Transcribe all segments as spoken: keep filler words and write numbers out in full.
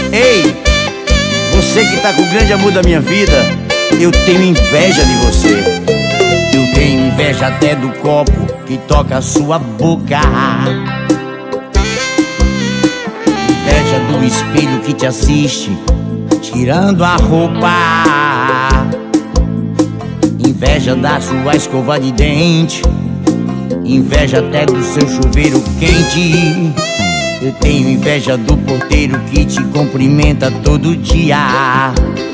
Ei, você que tá com o grande amor da minha vida, eu tenho inveja de você. Eu tenho inveja até do copo que toca a sua boca. Inveja do espelho que te assiste tirando a roupa. Inveja da sua escova de dente. Inveja até do seu chuveiro quente. Eu tenho inveja do porteiro que te cumprimenta todo dia.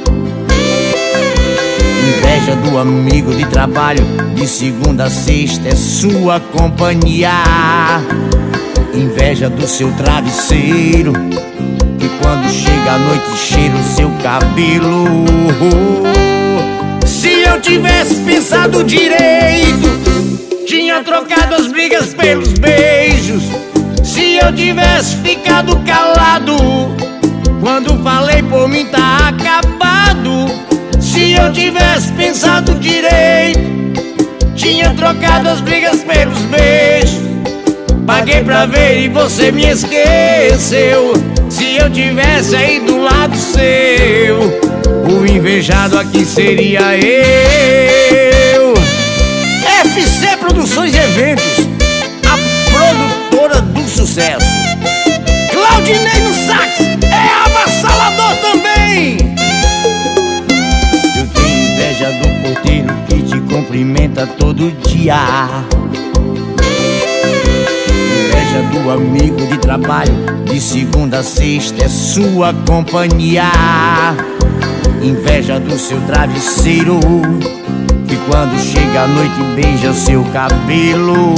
Inveja do amigo de trabalho, de segunda a sexta é sua companhia. Inveja do seu travesseiro, que quando chega a noite cheira o seu cabelo. Se eu tivesse pensado direito, tinha trocado as brigas pelos beijos. Se eu tivesse ficado calado, quando falei por mim tá acabado. Se eu tivesse pensado direito, tinha trocado as brigas pelos beijos. Paguei pra ver e você me esqueceu. Se eu tivesse aí do lado seu, o invejado aqui seria eu. F C Produções e Eventos, a produtora do sucesso. Claudinei no sax, é avassalador também. Eu tenho inveja do porteiro que te cumprimenta todo dia. Inveja do amigo de trabalho, de segunda a sexta é sua companhia. Inveja do seu travesseiro, que quando chega a noite beija seu cabelo.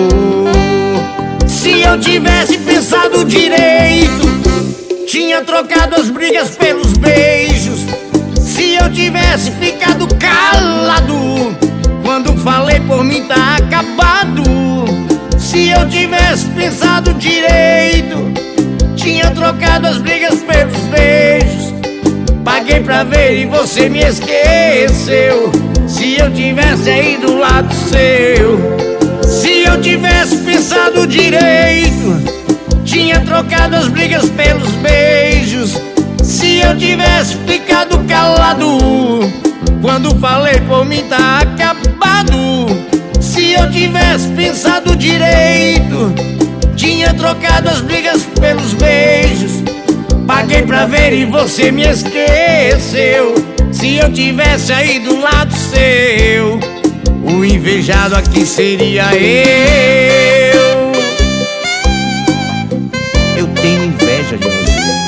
Se eu tivesse pensado direito, tinha trocado as brigas pelos beijos. Se eu tivesse ficado calado, quando falei por mim tá acabado. Se eu tivesse pensado direito, tinha trocado as brigas pelos beijos. Paguei pra ver e você me esqueceu. Se eu tivesse aí do lado seu, se eu tivesse pensado direito, tinha trocado as brigas pelos beijos. Se eu tivesse ficado calado, quando falei por mim tá acabado. Se eu tivesse pensado direito, tinha trocado as brigas pelos beijos. Paguei pra ver e você me esqueceu. Se eu tivesse aí do lado seu, o invejado aqui seria eu. Eu tenho inveja de você.